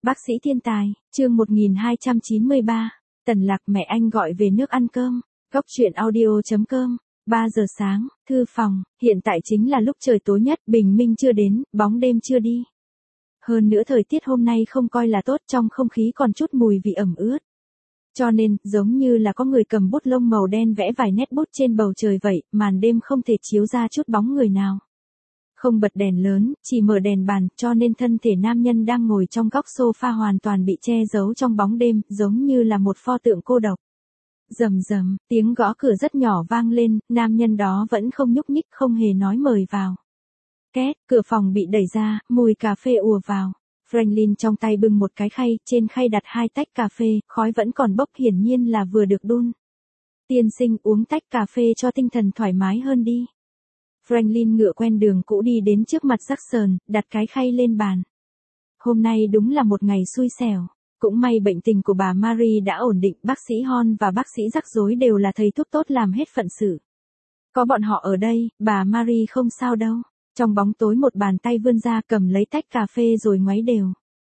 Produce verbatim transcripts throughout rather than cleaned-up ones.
Bác sĩ thiên tài, chương một nghìn hai trăm chín mươi ba, Tần Lạc mẹ anh gọi về nước ăn cơm, góc truyện audio chấm com, ba giờ sáng, thư phòng, hiện tại chính là lúc trời tối nhất, bình minh chưa đến, bóng đêm chưa đi. Hơn nữa thời tiết hôm nay không coi là tốt, trong không khí còn chút mùi vị ẩm ướt. Cho nên, giống như là có người cầm bút lông màu đen vẽ vài nét bút trên bầu trời vậy, màn đêm không thể chiếu ra chút bóng người nào. Không bật đèn lớn, chỉ mở đèn bàn, cho nên thân thể nam nhân đang ngồi trong góc sofa hoàn toàn bị che giấu trong bóng đêm, giống như là một pho tượng cô độc. Rầm rầm, tiếng gõ cửa rất nhỏ vang lên, nam nhân đó vẫn không nhúc nhích, không hề nói mời vào. Két, cửa phòng bị đẩy ra, mùi cà phê ùa vào. Franklin trong tay bưng một cái khay, trên khay đặt hai tách cà phê, khói vẫn còn bốc, hiển nhiên là vừa được đun. Tiên sinh, uống tách cà phê cho tinh thần thoải mái hơn đi. Franklin ngựa quen đường cũ đi đến trước mặt Jackson, đặt cái khay lên bàn. Hôm nay đúng là một ngày xui xẻo. Cũng may bệnh tình của bà Marie đã ổn định, bác sĩ Hon và bác sĩ rắc rối đều là thầy thuốc tốt làm hết phận sự. Có bọn họ ở đây, bà Marie không sao đâu. Trong bóng tối một bàn tay vươn ra cầm lấy tách cà phê rồi ngoáy đều.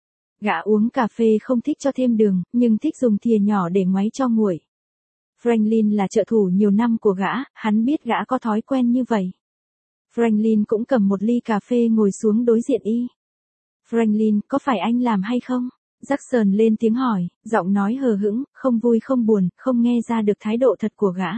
Gã uống cà phê không thích cho thêm đường, nhưng thích dùng thìa nhỏ để ngoáy cho nguội. Franklin là trợ thủ nhiều năm của gã, hắn biết gã có thói quen như vậy. Franklin cũng cầm một ly cà phê ngồi xuống đối diện y. Franklin, có phải anh làm hay không? Jackson lên tiếng hỏi, giọng nói hờ hững, không vui không buồn, không nghe ra được thái độ thật của gã.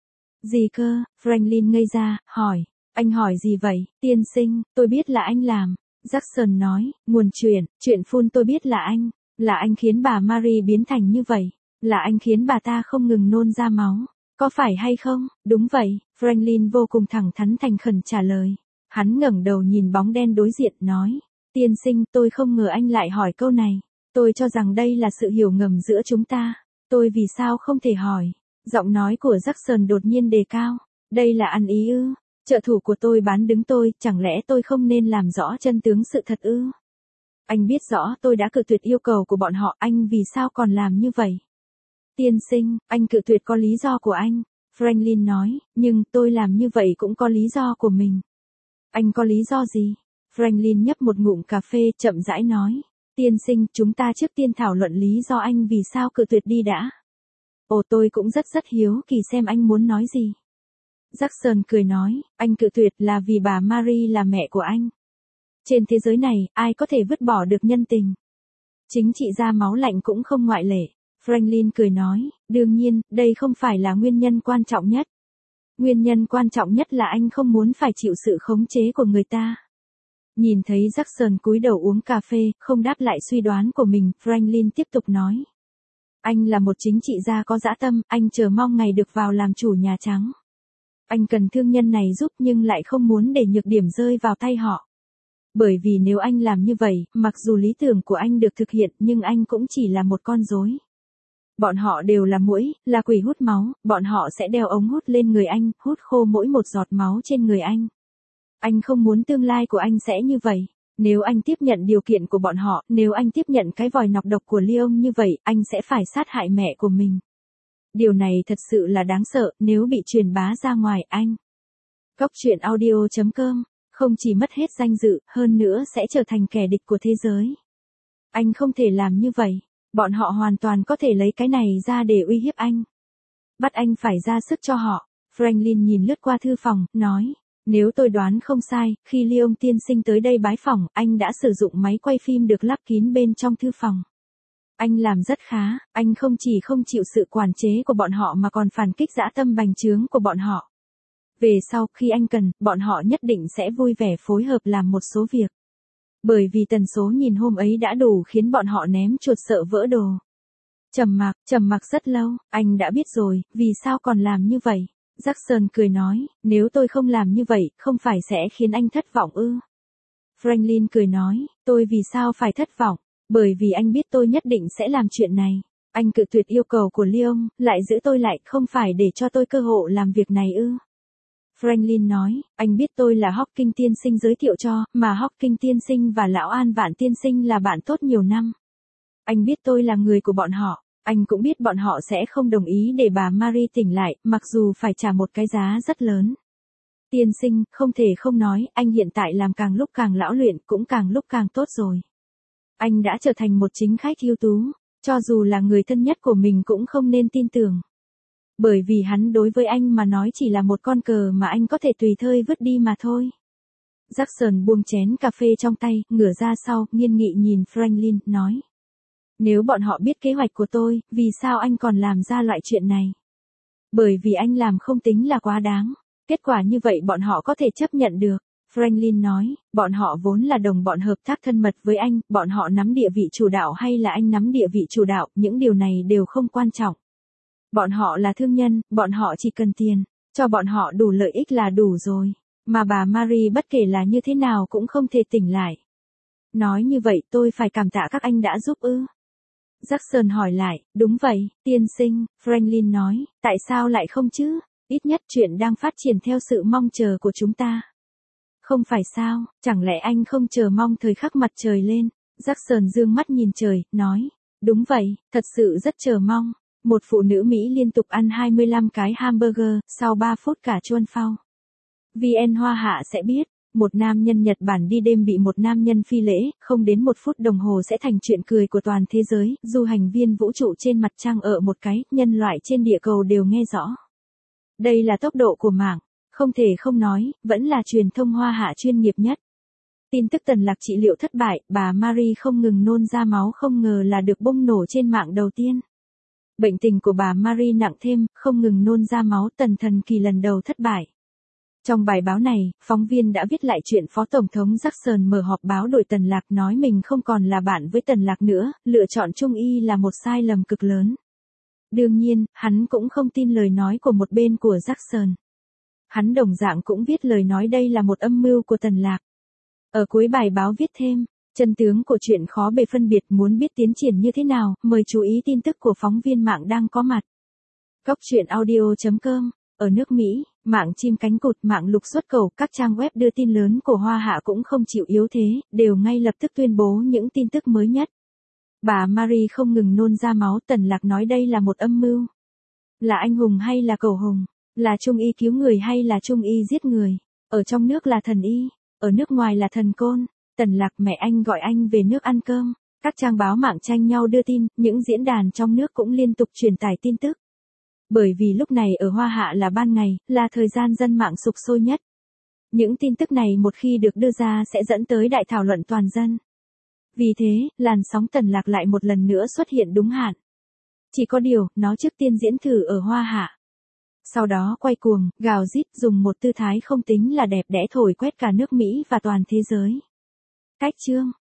Gì cơ? Franklin ngây ra, hỏi. Anh hỏi gì vậy, tiên sinh, tôi biết là anh làm. Jackson nói, nguồn chuyện, chuyện phun tôi biết là anh. Là anh khiến bà Marie biến thành như vậy. Là anh khiến bà ta không ngừng nôn ra máu. Có phải hay không? Đúng vậy, Franklin vô cùng thẳng thắn thành khẩn trả lời. Hắn ngẩng đầu nhìn bóng đen đối diện, nói. Tiên sinh, tôi không ngờ anh lại hỏi câu này. Tôi cho rằng đây là sự hiểu ngầm giữa chúng ta. Tôi vì sao không thể hỏi? Giọng nói của Jackson đột nhiên đề cao. Đây là ăn ý ư? Trợ thủ của tôi bán đứng tôi, chẳng lẽ tôi không nên làm rõ chân tướng sự thật ư? Anh biết rõ tôi đã cự tuyệt yêu cầu của bọn họ, anh vì sao còn làm như vậy? Tiên sinh, anh cự tuyệt có lý do của anh. Franklin nói, nhưng tôi làm như vậy cũng có lý do của mình. Anh có lý do gì? Franklin nhấp một ngụm cà phê, chậm rãi nói. Tiên sinh, chúng ta trước tiên thảo luận lý do anh vì sao cự tuyệt đi đã. Ồ, tôi cũng rất rất hiếu kỳ xem anh muốn nói gì. Jackson cười nói, anh cự tuyệt là vì bà Marie là mẹ của anh. Trên thế giới này, ai có thể vứt bỏ được nhân tình? Chính trị gia máu lạnh cũng không ngoại lệ. Franklin cười nói, đương nhiên, đây không phải là nguyên nhân quan trọng nhất. Nguyên nhân quan trọng nhất là anh không muốn phải chịu sự khống chế của người ta. Nhìn thấy Jackson cúi đầu uống cà phê, không đáp lại suy đoán của mình, Franklin tiếp tục nói. Anh là một chính trị gia có dã tâm, anh chờ mong ngày được vào làm chủ Nhà Trắng. Anh cần thương nhân này giúp nhưng lại không muốn để nhược điểm rơi vào tay họ. Bởi vì nếu anh làm như vậy, mặc dù lý tưởng của anh được thực hiện nhưng anh cũng chỉ là một con rối. Bọn họ đều là muỗi, là quỷ hút máu, bọn họ sẽ đeo ống hút lên người anh, hút khô mỗi một giọt máu trên người anh. Anh không muốn tương lai của anh sẽ như vậy. Nếu anh tiếp nhận điều kiện của bọn họ, nếu anh tiếp nhận cái vòi nọc độc của Lyon như vậy, anh sẽ phải sát hại mẹ của mình. Điều này thật sự là đáng sợ, nếu bị truyền bá ra ngoài anh. Góc truyện audio chấm com, không chỉ mất hết danh dự, hơn nữa sẽ trở thành kẻ địch của thế giới. Anh không thể làm như vậy. Bọn họ hoàn toàn có thể lấy cái này ra để uy hiếp anh. Bắt anh phải ra sức cho họ. Franklin nhìn lướt qua thư phòng, nói. Nếu tôi đoán không sai, khi Lyon tiên sinh tới đây bái phỏng, anh đã sử dụng máy quay phim được lắp kín bên trong thư phòng. Anh làm rất khá, anh không chỉ không chịu sự quản chế của bọn họ mà còn phản kích dã tâm bành trướng của bọn họ. Về sau, khi anh cần, bọn họ nhất định sẽ vui vẻ phối hợp làm một số việc. Bởi vì tần số nhìn hôm ấy đã đủ khiến bọn họ ném chuột sợ vỡ đồ. Trầm mặc, trầm mặc rất lâu, anh đã biết rồi, vì sao còn làm như vậy? Jackson cười nói, nếu tôi không làm như vậy, không phải sẽ khiến anh thất vọng ư? Franklin cười nói, tôi vì sao phải thất vọng? Bởi vì anh biết tôi nhất định sẽ làm chuyện này. Anh cự tuyệt yêu cầu của Lyon, lại giữ tôi lại, không phải để cho tôi cơ hội làm việc này ư? Franklin nói, anh biết tôi là Hawking tiên sinh giới thiệu cho, mà Hawking tiên sinh và lão An Vạn tiên sinh là bạn tốt nhiều năm. Anh biết tôi là người của bọn họ, anh cũng biết bọn họ sẽ không đồng ý để bà Marie tỉnh lại, mặc dù phải trả một cái giá rất lớn. Tiên sinh, không thể không nói, anh hiện tại làm càng lúc càng lão luyện, cũng càng lúc càng tốt rồi. Anh đã trở thành một chính khách ưu tú, cho dù là người thân nhất của mình cũng không nên tin tưởng. Bởi vì hắn đối với anh mà nói chỉ là một con cờ mà anh có thể tùy thời vứt đi mà thôi. Jackson buông chén cà phê trong tay, ngửa ra sau, nghiêm nghị nhìn Franklin, nói. Nếu bọn họ biết kế hoạch của tôi, vì sao anh còn làm ra loại chuyện này? Bởi vì anh làm không tính là quá đáng. Kết quả như vậy bọn họ có thể chấp nhận được. Franklin nói, bọn họ vốn là đồng bọn hợp tác thân mật với anh, bọn họ nắm địa vị chủ đạo hay là anh nắm địa vị chủ đạo, những điều này đều không quan trọng. Bọn họ là thương nhân, bọn họ chỉ cần tiền, cho bọn họ đủ lợi ích là đủ rồi. Mà bà Marie bất kể là như thế nào cũng không thể tỉnh lại. Nói như vậy tôi phải cảm tạ các anh đã giúp ư? Jackson hỏi lại, đúng vậy, tiên sinh, Franklin nói, tại sao lại không chứ? Ít nhất chuyện đang phát triển theo sự mong chờ của chúng ta. Không phải sao, chẳng lẽ anh không chờ mong thời khắc mặt trời lên? Jackson dương mắt nhìn trời, nói, đúng vậy, thật sự rất chờ mong. Một phụ nữ Mỹ liên tục ăn hai mươi lăm cái hamburger, sau ba phút cả chuôn phao. vê en Hoa Hạ sẽ biết, một nam nhân Nhật Bản đi đêm bị một nam nhân phi lễ, không đến một phút đồng hồ sẽ thành chuyện cười của toàn thế giới, du hành viên vũ trụ trên mặt trăng ở một cái, nhân loại trên địa cầu đều nghe rõ. Đây là tốc độ của mạng, không thể không nói, vẫn là truyền thông Hoa Hạ chuyên nghiệp nhất. Tin tức Tần Lạc trị liệu thất bại, bà Marie không ngừng nôn ra máu không ngờ là được bùng nổ trên mạng đầu tiên. Bệnh tình của bà Marie nặng thêm, không ngừng nôn ra máu tần thần kỳ lần đầu thất bại. Trong bài báo này, phóng viên đã viết lại chuyện Phó Tổng thống Jackson mở họp báo đội Tần Lạc nói mình không còn là bạn với Tần Lạc nữa, lựa chọn Trung Y là một sai lầm cực lớn. Đương nhiên, hắn cũng không tin lời nói của một bên của Jackson. Hắn đồng dạng cũng viết lời nói đây là một âm mưu của Tần Lạc. Ở cuối bài báo viết thêm, chân tướng của chuyện khó bề phân biệt, muốn biết tiến triển như thế nào, mời chú ý tin tức của phóng viên mạng đang có mặt. Góc truyện audio chấm com. Ở nước Mỹ, mạng chim cánh cụt, mạng lục xuất cầu, các trang web đưa tin lớn của Hoa Hạ cũng không chịu yếu thế, đều ngay lập tức tuyên bố những tin tức mới nhất. Bà Marie không ngừng nôn ra máu, Tần Lạc nói đây là một âm mưu. Là anh hùng hay là cầu hùng? Là Trung Y cứu người hay là Trung Y giết người? Ở trong nước là thần y, ở nước ngoài là thần côn. Tần Lạc, mẹ anh gọi anh về nước ăn cơm. Các trang báo mạng tranh nhau đưa tin, những diễn đàn trong nước cũng liên tục truyền tải tin tức. Bởi vì lúc này ở Hoa Hạ là ban ngày, là thời gian dân mạng sục sôi nhất. Những tin tức này một khi được đưa ra sẽ dẫn tới đại thảo luận toàn dân. Vì thế, làn sóng Tần Lạc lại một lần nữa xuất hiện đúng hạn. Chỉ có điều, nó trước tiên diễn thử ở Hoa Hạ. Sau đó quay cuồng, gào rít, dùng một tư thái không tính là đẹp đẽ thổi quét cả nước Mỹ và toàn thế giới. Cách chương